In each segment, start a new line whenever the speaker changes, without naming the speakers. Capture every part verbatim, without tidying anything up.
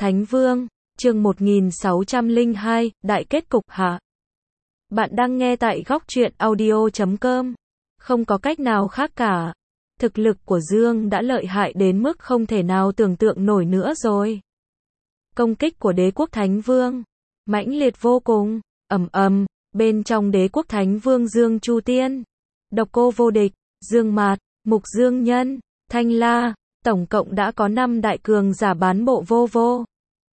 Thánh Vương, chương một nghìn sáu trăm lẻ hai, Đại kết cục hạ. Bạn đang nghe tại góc truyện audio chấm com. Không có cách nào khác cả. Thực lực của Dương đã lợi hại đến mức không thể nào tưởng tượng nổi nữa rồi. Công kích của đế quốc Thánh Vương mãnh liệt vô cùng, ầm ầm, bên trong đế quốc Thánh Vương Dương Chu Tiên, Độc Cô Vô Địch, Dương Mạt, Mục Dương Nhân, Thanh La, tổng cộng đã có năm đại cường giả bán bộ vô vô.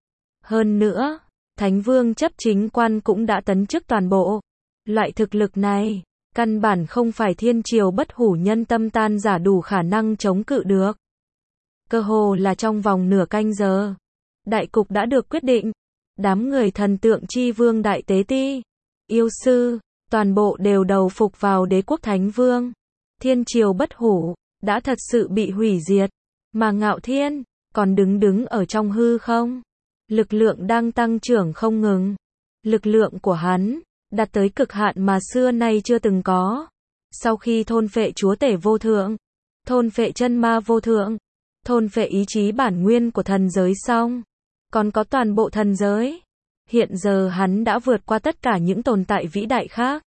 Hơn nữa, Thánh Vương chấp chính quan cũng đã tấn chức toàn bộ. Loại thực lực này, căn bản không phải thiên triều bất hủ nhân tâm tan giả đủ khả năng chống cự được. Cơ hồ là trong vòng nửa canh giờ, đại cục đã được quyết định. Đám người thần tượng chi vương đại tế ti, yêu sư, toàn bộ đều đầu phục vào đế quốc Thánh Vương. Thiên triều bất hủ đã thật sự bị hủy diệt, mà Ngạo Thiên còn đứng đứng ở trong hư không. Lực lượng đang tăng trưởng không ngừng. Lực lượng của hắn đạt tới cực hạn mà xưa nay chưa từng có. Sau khi thôn phệ chúa tể vô thượng, thôn phệ chân ma vô thượng, thôn phệ ý chí bản nguyên của thần giới xong, còn có toàn bộ thần giới. Hiện giờ hắn đã vượt qua tất cả những tồn tại vĩ đại khác.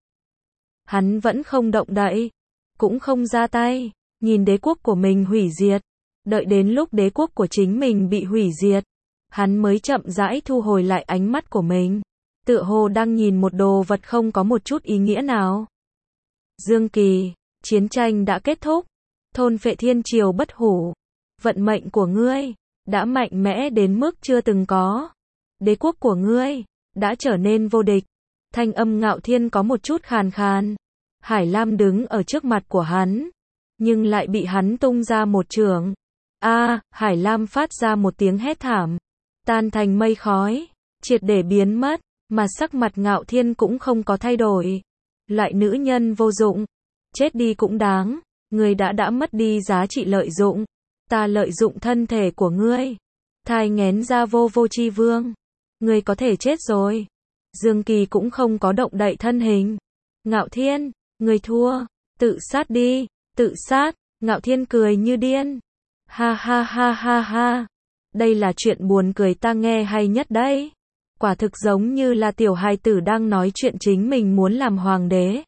Hắn vẫn không động đậy, cũng không ra tay, nhìn đế quốc của mình hủy diệt. Đợi đến lúc đế quốc của chính mình bị hủy diệt, hắn mới chậm rãi thu hồi lại ánh mắt của mình, tựa hồ đang nhìn một đồ vật không có một chút ý nghĩa nào. Dương Kỳ, chiến tranh đã kết thúc, thôn phệ thiên triều bất hủ, vận mệnh của ngươi đã mạnh mẽ đến mức chưa từng có. Đế quốc của ngươi đã trở nên vô địch. Thanh âm Ngạo Thiên có một chút khàn khàn. Hải Lam đứng ở trước mặt của hắn, nhưng lại bị hắn tung ra một chưởng. A, à, Hải Lam phát ra một tiếng hét thảm, tan thành mây khói, triệt để biến mất, mà sắc mặt Ngạo Thiên cũng không có thay đổi. Loại nữ nhân vô dụng, chết đi cũng đáng, ngươi đã đã mất đi giá trị lợi dụng, ta lợi dụng thân thể của ngươi, thai nghén ra vô vô chi vương, ngươi có thể chết rồi. Dương Kỳ cũng không có động đậy thân hình. Ngạo Thiên, ngươi thua, tự sát đi, tự sát. Ngạo Thiên cười như điên. Ha ha ha ha ha. Đây là chuyện buồn cười ta nghe hay nhất đấy. Quả thực giống như là tiểu hài tử đang nói chuyện chính mình muốn làm hoàng đế.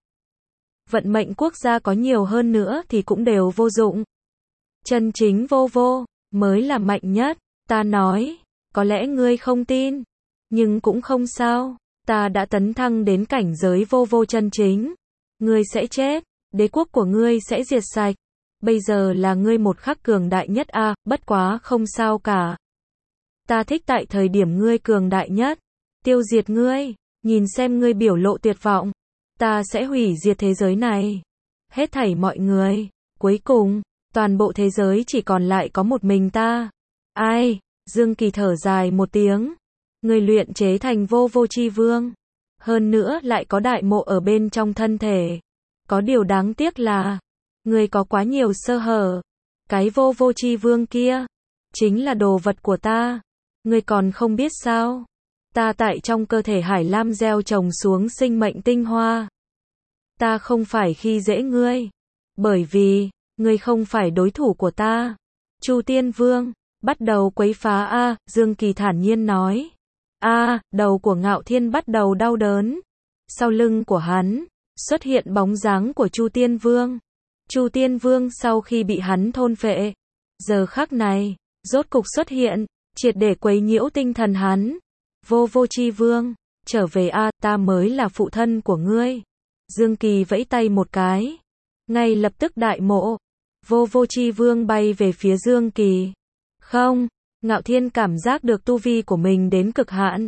Vận mệnh quốc gia có nhiều hơn nữa thì cũng đều vô dụng. Chân chính vô vô mới là mạnh nhất. Ta nói, có lẽ ngươi không tin, nhưng cũng không sao. Ta đã tấn thăng đến cảnh giới vô vô chân chính. Ngươi sẽ chết, đế quốc của ngươi sẽ diệt sạch. Bây giờ là ngươi một khắc cường đại nhất a, à, bất quá không sao cả. Ta thích tại thời điểm ngươi cường đại nhất, tiêu diệt ngươi, nhìn xem ngươi biểu lộ tuyệt vọng, ta sẽ hủy diệt thế giới này. Hết thảy mọi người, cuối cùng, toàn bộ thế giới chỉ còn lại có một mình ta. Ai? Dương Kỳ thở dài một tiếng. Ngươi luyện chế thành vô vô chi vương, hơn nữa lại có đại mộ ở bên trong thân thể. Có điều đáng tiếc là, ngươi có quá nhiều sơ hở. Cái vô vô chi vương kia chính là đồ vật của ta. Ngươi còn không biết sao? Ta tại trong cơ thể Hải Lam gieo trồng xuống sinh mệnh tinh hoa. Ta không phải khi dễ ngươi, bởi vì ngươi không phải đối thủ của ta. Chu Tiên Vương bắt đầu quấy phá a, Dương Kỳ thản nhiên nói. A, đầu của Ngạo Thiên bắt đầu đau đớn. Sau lưng của hắn xuất hiện bóng dáng của Chu Tiên Vương. Chu Tiên Vương sau khi bị hắn thôn phệ, giờ khắc này rốt cục xuất hiện, triệt để quấy nhiễu tinh thần hắn. Vô vô chi vương, trở về a, ta mới là phụ thân của ngươi. Dương Kỳ vẫy tay một cái, ngay lập tức đại mộ. Vô vô chi vương bay về phía Dương Kỳ. Không, Ngạo Thiên cảm giác được tu vi của mình đến cực hạn,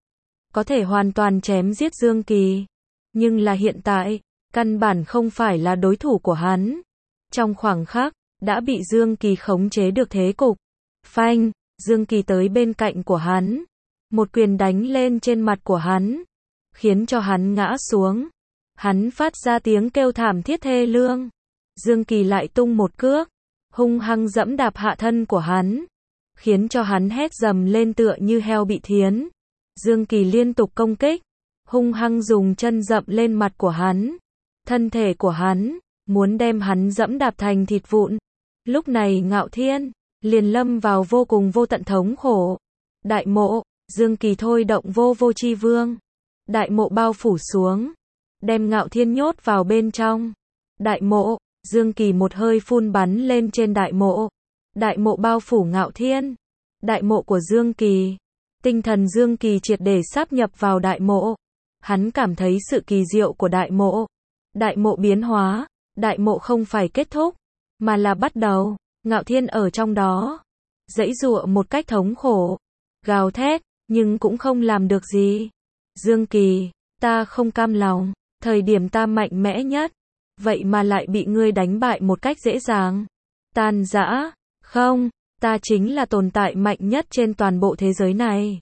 có thể hoàn toàn chém giết Dương Kỳ, nhưng là hiện tại, căn bản không phải là đối thủ của hắn. Trong khoảng khắc, đã bị Dương Kỳ khống chế được thế cục. Phanh, Dương Kỳ tới bên cạnh của hắn, một quyền đánh lên trên mặt của hắn, khiến cho hắn ngã xuống. Hắn phát ra tiếng kêu thảm thiết thê lương. Dương Kỳ lại tung một cước, hung hăng dẫm đạp hạ thân của hắn, khiến cho hắn hét dầm lên tựa như heo bị thiến. Dương Kỳ liên tục công kích, hung hăng dùng chân dậm lên mặt của hắn, thân thể của hắn, muốn đem hắn dẫm đạp thành thịt vụn. Lúc này Ngạo Thiên liền lâm vào vô cùng vô tận thống khổ. Đại mộ, Dương Kỳ thôi động vô vô chi vương. Đại mộ bao phủ xuống, đem Ngạo Thiên nhốt vào bên trong. Đại mộ, Dương Kỳ một hơi phun bắn lên trên đại mộ. Đại mộ bao phủ Ngạo Thiên. Đại mộ của Dương Kỳ. Tinh thần Dương Kỳ triệt để sáp nhập vào đại mộ. Hắn cảm thấy sự kỳ diệu của đại mộ. Đại mộ biến hóa, đại mộ không phải kết thúc, mà là bắt đầu. Ngạo Thiên ở trong đó, giãy giụa một cách thống khổ, gào thét, nhưng cũng không làm được gì. Dương Kỳ, ta không cam lòng, thời điểm ta mạnh mẽ nhất, vậy mà lại bị ngươi đánh bại một cách dễ dàng. Tan rã, không, ta chính là tồn tại mạnh nhất trên toàn bộ thế giới này.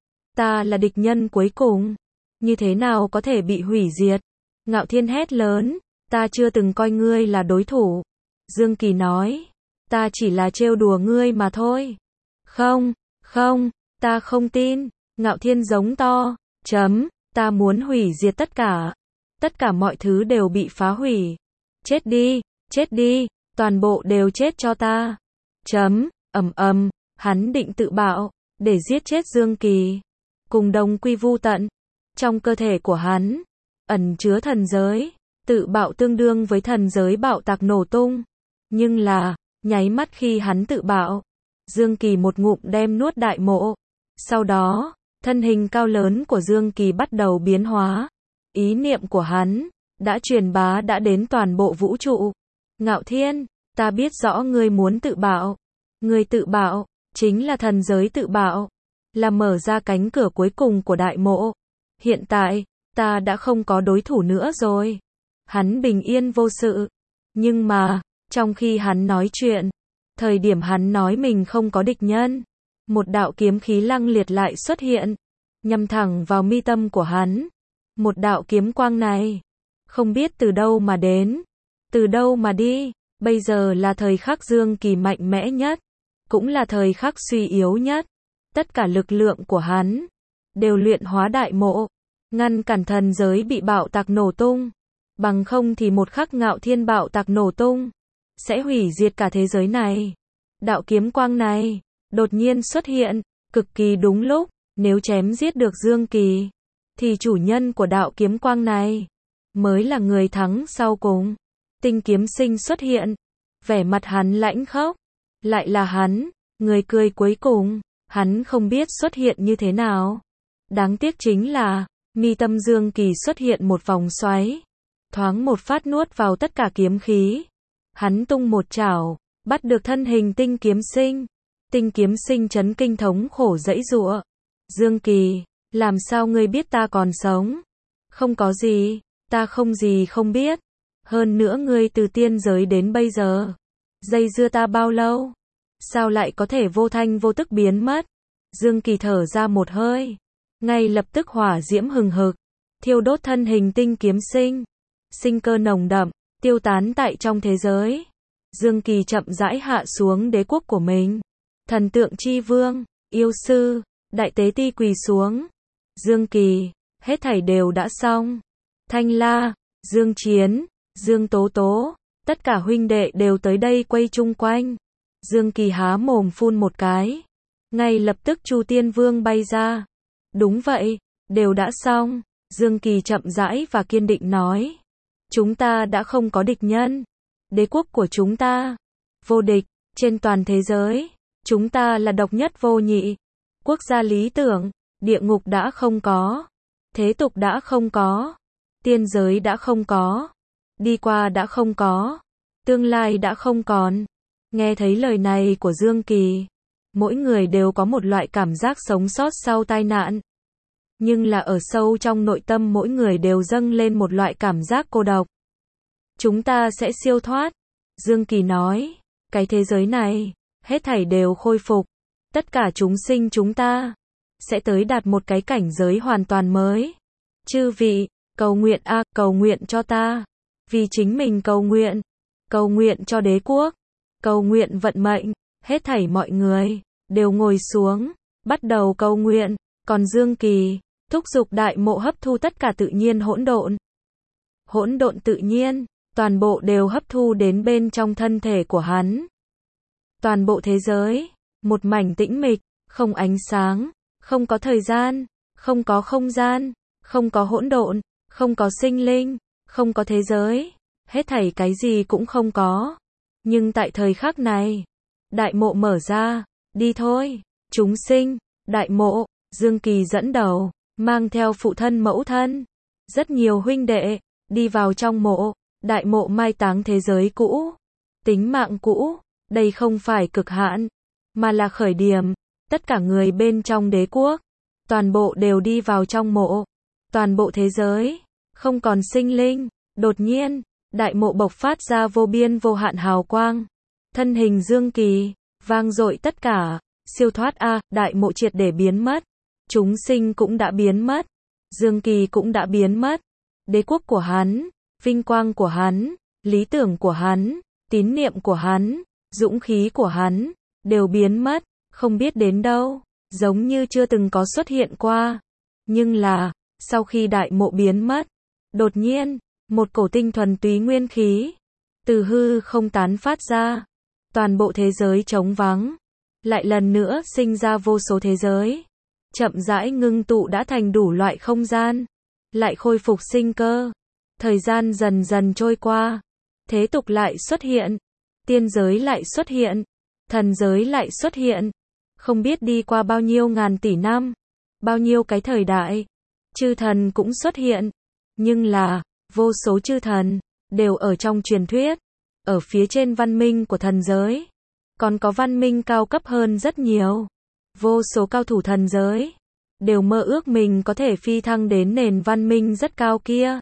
Ta là địch nhân cuối cùng, như thế nào có thể bị hủy diệt? Ngạo Thiên hét lớn, ta chưa từng coi ngươi là đối thủ. Dương Kỳ nói, ta chỉ là trêu đùa ngươi mà thôi. Không, không, ta không tin. Ngạo Thiên giống to, chấm, ta muốn hủy diệt tất cả. Tất cả mọi thứ đều bị phá hủy. Chết đi, chết đi, toàn bộ đều chết cho ta. Chấm, ầm ầm, hắn định tự bạo, để giết chết Dương Kỳ. Cùng đồng quy vu tận. Trong cơ thể của hắn, ẩn chứa thần giới. Tự bạo tương đương với thần giới bạo tạc nổ tung. Nhưng là, nháy mắt khi hắn tự bạo, Dương Kỳ một ngụm đem nuốt đại mộ. Sau đó, thân hình cao lớn của Dương Kỳ bắt đầu biến hóa. Ý niệm của hắn đã truyền bá đã đến toàn bộ vũ trụ. Ngạo Thiên, ta biết rõ ngươi muốn tự bạo. Ngươi tự bạo, chính là thần giới tự bạo. Là mở ra cánh cửa cuối cùng của đại mộ. Hiện tại, ta đã không có đối thủ nữa rồi. Hắn bình yên vô sự. Nhưng mà, trong khi hắn nói chuyện, thời điểm hắn nói mình không có địch nhân, một đạo kiếm khí lăng liệt lại xuất hiện, nhằm thẳng vào mi tâm của hắn. Một đạo kiếm quang này, không biết từ đâu mà đến, từ đâu mà đi, bây giờ là thời khắc Dương Kỳ mạnh mẽ nhất, cũng là thời khắc suy yếu nhất. Tất cả lực lượng của hắn đều luyện hóa đại mộ, ngăn cản thần giới bị bạo tạc nổ tung. Bằng không thì một khắc Ngạo Thiên bạo tạc nổ tung, sẽ hủy diệt cả thế giới này. Đạo kiếm quang này, đột nhiên xuất hiện, cực kỳ đúng lúc, nếu chém giết được Dương Kỳ, thì chủ nhân của đạo kiếm quang này, mới là người thắng sau cùng. Tinh Kiếm Sinh xuất hiện, vẻ mặt hắn lãnh khốc, lại là hắn, người cười cuối cùng, hắn không biết xuất hiện như thế nào. Đáng tiếc chính là, mi tâm Dương Kỳ xuất hiện một vòng xoáy, thoáng một phát nuốt vào tất cả kiếm khí. Hắn tung một chảo, bắt được thân hình Tinh Kiếm Sinh. Tinh Kiếm Sinh chấn kinh thống khổ giãy giụa. Dương Kỳ, làm sao ngươi biết ta còn sống? Không có gì, ta không gì không biết. Hơn nữa ngươi từ tiên giới đến bây giờ, dây dưa ta bao lâu? Sao lại có thể vô thanh vô tức biến mất? Dương Kỳ thở ra một hơi, ngay lập tức hỏa diễm hừng hực, thiêu đốt thân hình Tinh Kiếm Sinh. Sinh cơ nồng đậm, tiêu tán tại trong thế giới. Dương Kỳ chậm rãi hạ xuống đế quốc của mình. Thần tượng chi vương, yêu sư, đại tế ti quỳ xuống. Dương Kỳ, hết thảy đều đã xong. Thanh La, Dương Chiến, Dương Tố Tố, tất cả huynh đệ đều tới đây quay chung quanh. Dương Kỳ há mồm phun một cái, ngay lập tức Chu Tiên Vương bay ra. Đúng vậy, đều đã xong. Dương Kỳ chậm rãi và kiên định nói. Chúng ta đã không có địch nhân. Đế quốc của chúng ta, vô địch, trên toàn thế giới. Chúng ta là độc nhất vô nhị. Quốc gia lý tưởng, địa ngục đã không có. Thế tục đã không có. Tiên giới đã không có. Đi qua đã không có. Tương lai đã không còn. Nghe thấy lời này của Dương Kỳ, mỗi người đều có một loại cảm giác sống sót sau tai nạn. Nhưng là ở sâu trong nội tâm mỗi người đều dâng lên một loại cảm giác cô độc. Chúng ta sẽ siêu thoát. Dương Kỳ nói, cái thế giới này, hết thảy đều khôi phục. Tất cả chúng sinh chúng ta, sẽ tới đạt một cái cảnh giới hoàn toàn mới. Chư vị, cầu nguyện a, à, cầu nguyện cho ta. Vì chính mình cầu nguyện. Cầu nguyện cho đế quốc. Cầu nguyện vận mệnh. Hết thảy mọi người, đều ngồi xuống, bắt đầu cầu nguyện. Còn Dương Kỳ, thúc giục đại mộ hấp thu tất cả tự nhiên hỗn độn. Hỗn độn tự nhiên, toàn bộ đều hấp thu đến bên trong thân thể của hắn. Toàn bộ thế giới, một mảnh tĩnh mịch, không ánh sáng, không có thời gian, không có không gian, không có hỗn độn, không có sinh linh, không có thế giới, hết thảy cái gì cũng không có. Nhưng tại thời khắc này, đại mộ mở ra, đi thôi, chúng sinh, đại mộ, Dương Kỳ dẫn đầu, mang theo phụ thân mẫu thân, rất nhiều huynh đệ, đi vào trong mộ, đại mộ mai táng thế giới cũ, tính mạng cũ, đây không phải cực hạn, mà là khởi điểm, tất cả người bên trong đế quốc, toàn bộ đều đi vào trong mộ, toàn bộ thế giới, không còn sinh linh, đột nhiên, đại mộ bộc phát ra vô biên vô hạn hào quang, thân hình Dương Kỳ, vang dội tất cả, siêu thoát a, đại mộ triệt để biến mất, chúng sinh cũng đã biến mất, Dương Kỳ cũng đã biến mất, đế quốc của hắn, vinh quang của hắn, lý tưởng của hắn, tín niệm của hắn, dũng khí của hắn, đều biến mất, không biết đến đâu, giống như chưa từng có xuất hiện qua. Nhưng là, sau khi đại mộ biến mất, đột nhiên, một cổ tinh thuần túy nguyên khí, từ hư không tán phát ra, toàn bộ thế giới trống vắng, lại lần nữa sinh ra vô số thế giới, chậm rãi ngưng tụ đã thành đủ loại không gian, lại khôi phục sinh cơ, thời gian dần dần trôi qua, thế tục lại xuất hiện, tiên giới lại xuất hiện, thần giới lại xuất hiện, không biết đi qua bao nhiêu ngàn tỷ năm, bao nhiêu cái thời đại, chư thần cũng xuất hiện, nhưng là, vô số chư thần, đều ở trong truyền thuyết, ở phía trên văn minh của thần giới, còn có văn minh cao cấp hơn rất nhiều, vô số cao thủ thần giới, đều mơ ước mình có thể phi thăng đến nền văn minh rất cao kia.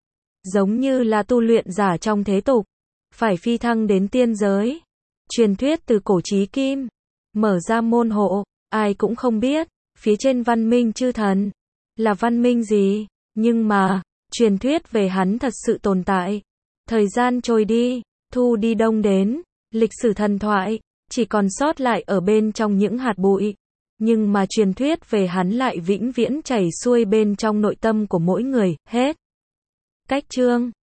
Giống như là tu luyện giả trong thế tục, phải phi thăng đến tiên giới. Truyền thuyết từ cổ chí kim, mở ra môn hộ, ai cũng không biết, phía trên văn minh chư thần, là văn minh gì, nhưng mà, truyền thuyết về hắn thật sự tồn tại. Thời gian trôi đi, thu đi đông đến, lịch sử thần thoại, chỉ còn sót lại ở bên trong những hạt bụi. Nhưng mà truyền thuyết về hắn lại vĩnh viễn chảy xuôi bên trong nội tâm của mỗi người, hết. Cách chương